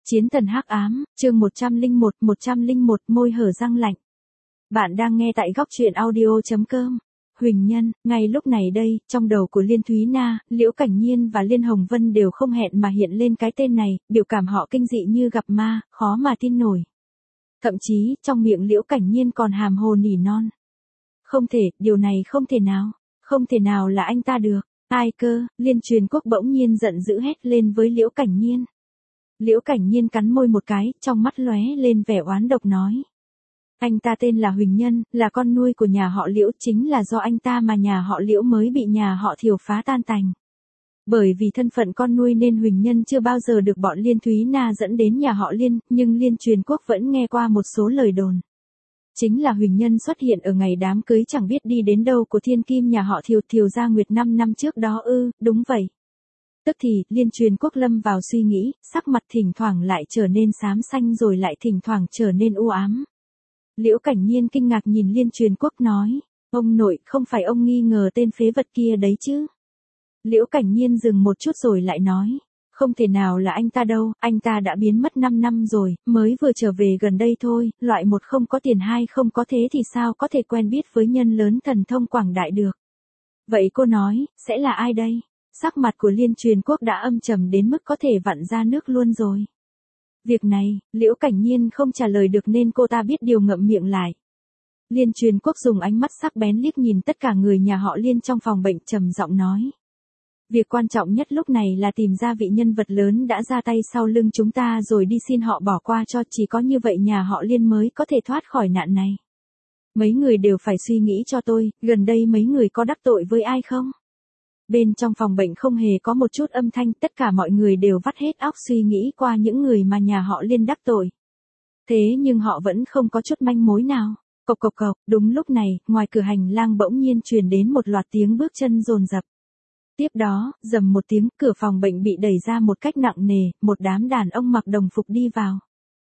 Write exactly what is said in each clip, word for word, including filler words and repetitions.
Chiến thần hắc ám, chương một trăm lẻ một, một trăm lẻ một môi hở răng lạnh. Bạn đang nghe tại góc truyện audio.com. Huỳnh Nhân, ngay lúc này đây, trong đầu của Liên Thúy Na, Liễu Cảnh Nhiên và Liên Hồng Vân đều không hẹn mà hiện lên cái tên này, biểu cảm họ kinh dị như gặp ma, khó mà tin nổi. Thậm chí, trong miệng Liễu Cảnh Nhiên còn hàm hồ nỉ non. Không thể, điều này không thể nào, không thể nào là anh ta được. Ai cơ? Liên Truyền Quốc bỗng nhiên giận dữ hét lên với Liễu Cảnh Nhiên. Liễu Cảnh Nhiên cắn môi một cái, trong mắt lóe lên vẻ oán độc nói. Anh ta tên là Huỳnh Nhân, là con nuôi của nhà họ Liễu, chính là do anh ta mà nhà họ Liễu mới bị nhà họ Thiều phá tan tành. Bởi vì thân phận con nuôi nên Huỳnh Nhân chưa bao giờ được bọn Liên Thúy Na dẫn đến nhà họ Liên, nhưng Liên Truyền Quốc vẫn nghe qua một số lời đồn. Chính là Huỳnh Nhân xuất hiện ở ngày đám cưới chẳng biết đi đến đâu của thiên kim nhà họ Thiều Thiều Gia Nguyệt năm năm trước đó ư, đúng vậy. Tức thì, Liên Truyền Quốc lâm vào suy nghĩ, sắc mặt thỉnh thoảng lại trở nên xám xanh rồi lại thỉnh thoảng trở nên u ám. Liễu Cảnh Nhiên kinh ngạc nhìn Liên Truyền Quốc nói, ông nội, không phải ông nghi ngờ tên phế vật kia đấy chứ? Liễu Cảnh Nhiên dừng một chút rồi lại nói, không thể nào là anh ta đâu, anh ta đã biến mất năm năm rồi, mới vừa trở về gần đây thôi, loại một không có tiền hai không có thế thì sao có thể quen biết với nhân lớn thần thông quảng đại được. Vậy cô nói, sẽ là ai đây? Sắc mặt của Liên Truyền Quốc đã âm trầm đến mức có thể vặn ra nước luôn rồi. Việc này, Liễu Cảnh Nhiên không trả lời được nên cô ta biết điều ngậm miệng lại. Liên Truyền Quốc dùng ánh mắt sắc bén liếc nhìn tất cả người nhà họ Liên trong phòng bệnh trầm giọng nói. Việc quan trọng nhất lúc này là tìm ra vị nhân vật lớn đã ra tay sau lưng chúng ta rồi đi xin họ bỏ qua cho, chỉ có như vậy nhà họ Liên mới có thể thoát khỏi nạn này. Mấy người đều phải suy nghĩ cho tôi, gần đây mấy người có đắc tội với ai không? Bên trong phòng bệnh không hề có một chút âm thanh, tất cả mọi người đều vắt hết óc suy nghĩ qua những người mà nhà họ Liên đắc tội. Thế nhưng họ vẫn không có chút manh mối nào. Cộc cộc cộc, đúng lúc này, ngoài cửa hành lang bỗng nhiên truyền đến một loạt tiếng bước chân dồn dập. Tiếp đó, rầm một tiếng, cửa phòng bệnh bị đẩy ra một cách nặng nề, một đám đàn ông mặc đồng phục đi vào.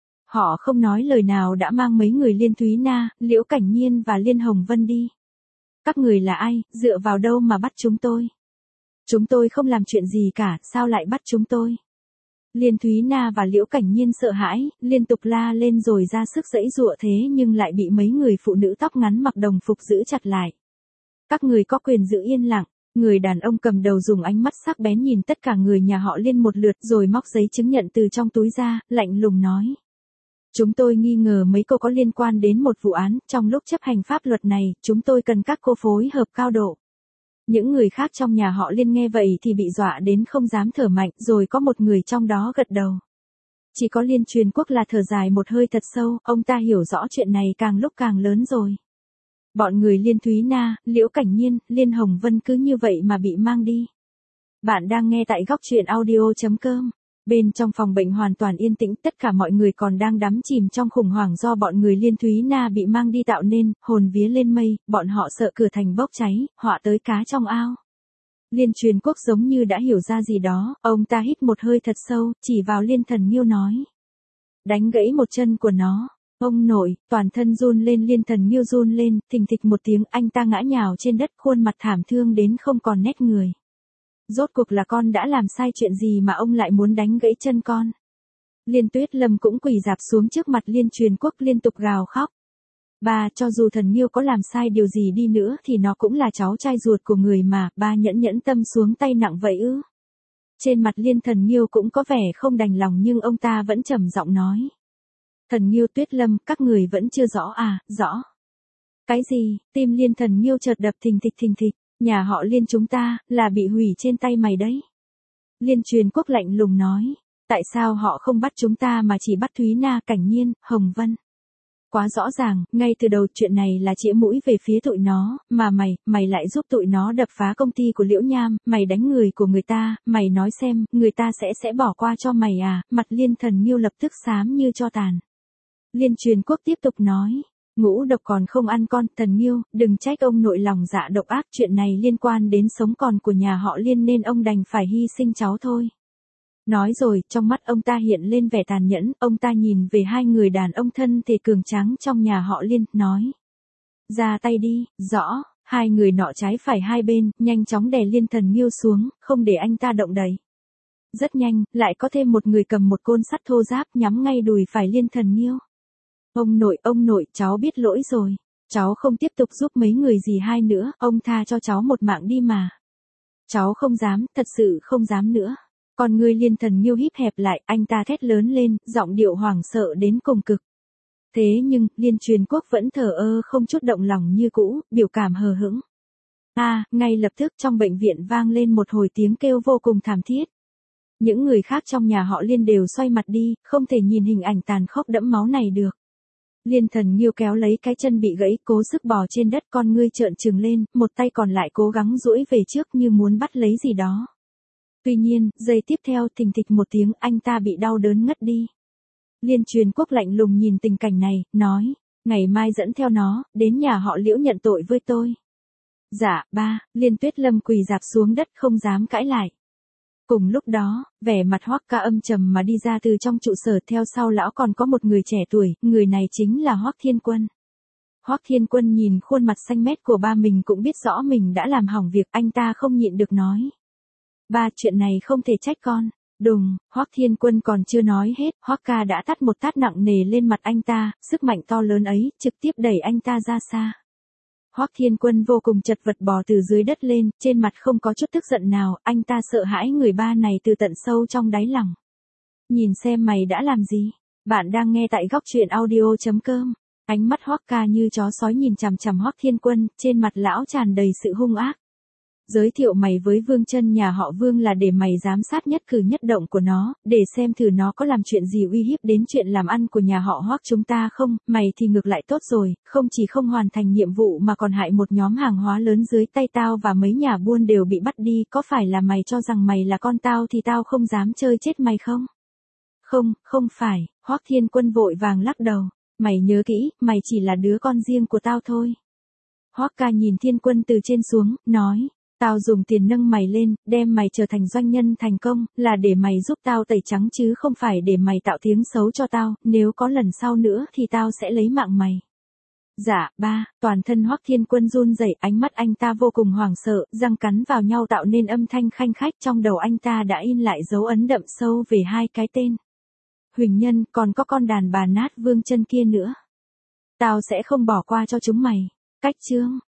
Họ không nói lời nào đã mang mấy người Liên Thúy Na, Liễu Cảnh Nhiên và Liên Hồng Vân đi. Các người là ai, dựa vào đâu mà bắt chúng tôi? Chúng tôi không làm chuyện gì cả, sao lại bắt chúng tôi? Liên Thúy Na và Liễu Cảnh Nhiên sợ hãi, liên tục la lên rồi ra sức giãy giụa thế nhưng lại bị mấy người phụ nữ tóc ngắn mặc đồng phục giữ chặt lại. Các người có quyền giữ yên lặng. Người đàn ông cầm đầu dùng ánh mắt sắc bén nhìn tất cả người nhà họ Liên một lượt rồi móc giấy chứng nhận từ trong túi ra, lạnh lùng nói. Chúng tôi nghi ngờ mấy cô có liên quan đến một vụ án, trong lúc chấp hành pháp luật này, chúng tôi cần các cô phối hợp cao độ. Những người khác trong nhà họ Liên nghe vậy thì bị dọa đến không dám thở mạnh, rồi có một người trong đó gật đầu. Chỉ có Liên Truyền Quốc là thở dài một hơi thật sâu, ông ta hiểu rõ chuyện này càng lúc càng lớn rồi. Bọn người Liên Thúy Na, Liễu Cảnh Nhiên, Liên Hồng Vân cứ như vậy mà bị mang đi. Bạn đang nghe tại góc truyện audio.com. Bên trong phòng bệnh hoàn toàn yên tĩnh, tất cả mọi người còn đang đắm chìm trong khủng hoảng do bọn người Liên Thúy Na bị mang đi tạo nên, hồn vía lên mây, bọn họ sợ cửa thành bốc cháy, họa tới cá trong ao. Liên Truyền Quốc giống như đã hiểu ra gì đó, ông ta hít một hơi thật sâu, chỉ vào Liên Thần Nghiêu nói. Đánh gãy một chân của nó. Ông nội, toàn thân run lên, Liên Thần Nghiêu run lên, thình thịch một tiếng, anh ta ngã nhào trên đất, khuôn mặt thảm thương đến không còn nét người. Rốt cuộc là con đã làm sai chuyện gì mà ông lại muốn đánh gãy chân con? Liên Tuyết Lâm cũng quỳ rạp xuống trước mặt Liên Truyền Quốc liên tục gào khóc. Ba, cho dù Thần Nghiêu có làm sai điều gì đi nữa thì nó cũng là cháu trai ruột của người mà, ba nhẫn nhẫn tâm xuống tay nặng vậy ư? Trên mặt Liên Thần Nghiêu cũng có vẻ không đành lòng nhưng ông ta vẫn trầm giọng nói. Thần Nghiêu, Tuyết Lâm, các người vẫn chưa rõ à, rõ. Cái gì? Tim Liên Thần Nghiêu chợt đập thình thịch thình thịch, nhà họ Liên chúng ta, là bị hủy trên tay mày đấy. Liên Truyền Quốc lạnh lùng nói, tại sao họ không bắt chúng ta mà chỉ bắt Thúy Na, Cảnh Nhiên, Hồng Vân? Quá rõ ràng, ngay từ đầu chuyện này là chĩa mũi về phía tụi nó, mà mày, mày lại giúp tụi nó đập phá công ty của Liễu Nham, mày đánh người của người ta, mày nói xem, người ta sẽ sẽ bỏ qua cho mày à? Mặt Liên Thần Nghiêu lập tức xám như tro tàn. Liên Truyền Quốc tiếp tục nói, ngũ độc còn không ăn con, Thần Nghiêu, đừng trách ông nội lòng dạ độc ác, chuyện này liên quan đến sống còn của nhà họ Liên nên ông đành phải hy sinh cháu thôi. Nói rồi, trong mắt ông ta hiện lên vẻ tàn nhẫn, ông ta nhìn về hai người đàn ông thân thể cường tráng trong nhà họ Liên, nói. Ra tay đi, rõ, hai người nọ trái phải hai bên, nhanh chóng đè Liên Thần Nghiêu xuống, không để anh ta động đậy. Rất nhanh, lại có thêm một người cầm một côn sắt thô ráp nhắm ngay đùi phải Liên Thần Nhiêu. Ông nội, ông nội, cháu biết lỗi rồi. Cháu không tiếp tục giúp mấy người gì hai nữa, ông tha cho cháu một mạng đi mà. Cháu không dám, thật sự không dám nữa. Còn người Liên Thần Nhiêu híp hẹp lại, anh ta thét lớn lên, giọng điệu hoảng sợ đến cùng cực. Thế nhưng, Liên Truyền Quốc vẫn thờ ơ không chút động lòng như cũ, biểu cảm hờ hững. A, à, ngay lập tức trong bệnh viện vang lên một hồi tiếng kêu vô cùng thảm thiết. Những người khác trong nhà họ Liên đều xoay mặt đi, không thể nhìn hình ảnh tàn khốc đẫm máu này được. Liên Thần Nhiêu kéo lấy cái chân bị gãy, cố sức bò trên đất, con ngươi trợn trừng lên, một tay còn lại cố gắng duỗi về trước như muốn bắt lấy gì đó. Tuy nhiên, giây tiếp theo thình thịch một tiếng, anh ta bị đau đớn ngất đi. Liên Truyền Quốc lạnh lùng nhìn tình cảnh này, nói, ngày mai dẫn theo nó, đến nhà họ Liễu nhận tội với tôi. Dạ, ba, Liên Tuyết Lâm quỳ rạp xuống đất không dám cãi lại. Cùng lúc đó, vẻ mặt Hoắc Ca âm trầm mà đi ra từ trong trụ sở, theo sau lão còn có một người trẻ tuổi, người này chính là Hoắc Thiên Quân. Hoắc Thiên Quân nhìn khuôn mặt xanh mét của ba mình cũng biết rõ mình đã làm hỏng việc, anh ta không nhịn được nói. Ba, chuyện này không thể trách con. Đùng, Hoắc Thiên Quân còn chưa nói hết, Hoắc Ca đã tát một tát nặng nề lên mặt anh ta, sức mạnh to lớn ấy, trực tiếp đẩy anh ta ra xa. Hoắc Thiên Quân vô cùng chật vật bò từ dưới đất lên, trên mặt không có chút tức giận nào, anh ta sợ hãi người ba này từ tận sâu trong đáy lòng. Nhìn xem mày đã làm gì? Bạn đang nghe tại góc truyện audio chấm com. Ánh mắt Hoắc Ca như chó sói nhìn chằm chằm Hoắc Thiên Quân, trên mặt lão tràn đầy sự hung ác. Giới thiệu mày với Vương Chân nhà họ Vương là để mày giám sát nhất cử nhất động của nó, để xem thử nó có làm chuyện gì uy hiếp đến chuyện làm ăn của nhà họ Hoắc chúng ta không, mày thì ngược lại tốt rồi, không chỉ không hoàn thành nhiệm vụ mà còn hại một nhóm hàng hóa lớn dưới tay tao và mấy nhà buôn đều bị bắt đi, có phải là mày cho rằng mày là con tao thì tao không dám chơi chết mày không? Không, không phải, Hoắc Thiên Quân vội vàng lắc đầu, mày nhớ kỹ, mày chỉ là đứa con riêng của tao thôi. Hoắc Ca nhìn Thiên Quân từ trên xuống, nói. Tao dùng tiền nâng mày lên, đem mày trở thành doanh nhân thành công, là để mày giúp tao tẩy trắng chứ không phải để mày tạo tiếng xấu cho tao, nếu có lần sau nữa thì tao sẽ lấy mạng mày. Dạ, ba, toàn thân Hoắc Thiên Quân run rẩy, ánh mắt anh ta vô cùng hoảng sợ, răng cắn vào nhau tạo nên âm thanh khanh khách, trong đầu anh ta đã in lại dấu ấn đậm sâu về hai cái tên. Huỳnh Nhân, còn có con đàn bà nát Vương Chân kia nữa. Tao sẽ không bỏ qua cho chúng mày. Cách chương